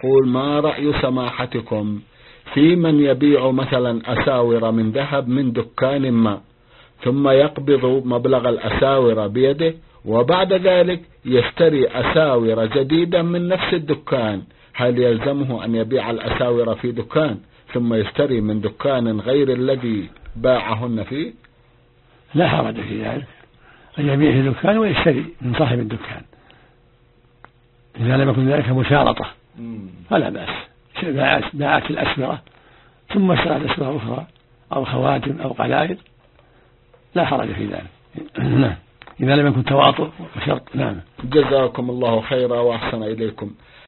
يقول: ما رأي سماحتكم في من يبيع مثلا أساور من ذهب من دكان ما، ثم يقبض مبلغ الأساور بيده، وبعد ذلك يشتري أساور جديدة من نفس الدكان؟ هل يلزمه أن يبيع الأساور في دكان ثم يشتري من دكان غير الذي باعهن فيه؟ لا حرج في ذلك، أن يبيع في الدكان ويشتري من صاحب الدكان إذا لم يكن ذلك مشارطة فلا بأس. باعت الأسمرة ثم اشترت أسمرة أخرى أو خواتم أو قلائد لا حرج في ذلك. نعم، إذا لم يكن تواطؤ وشرط. نعم. جزاكم الله خيرا وأحسن إليكم.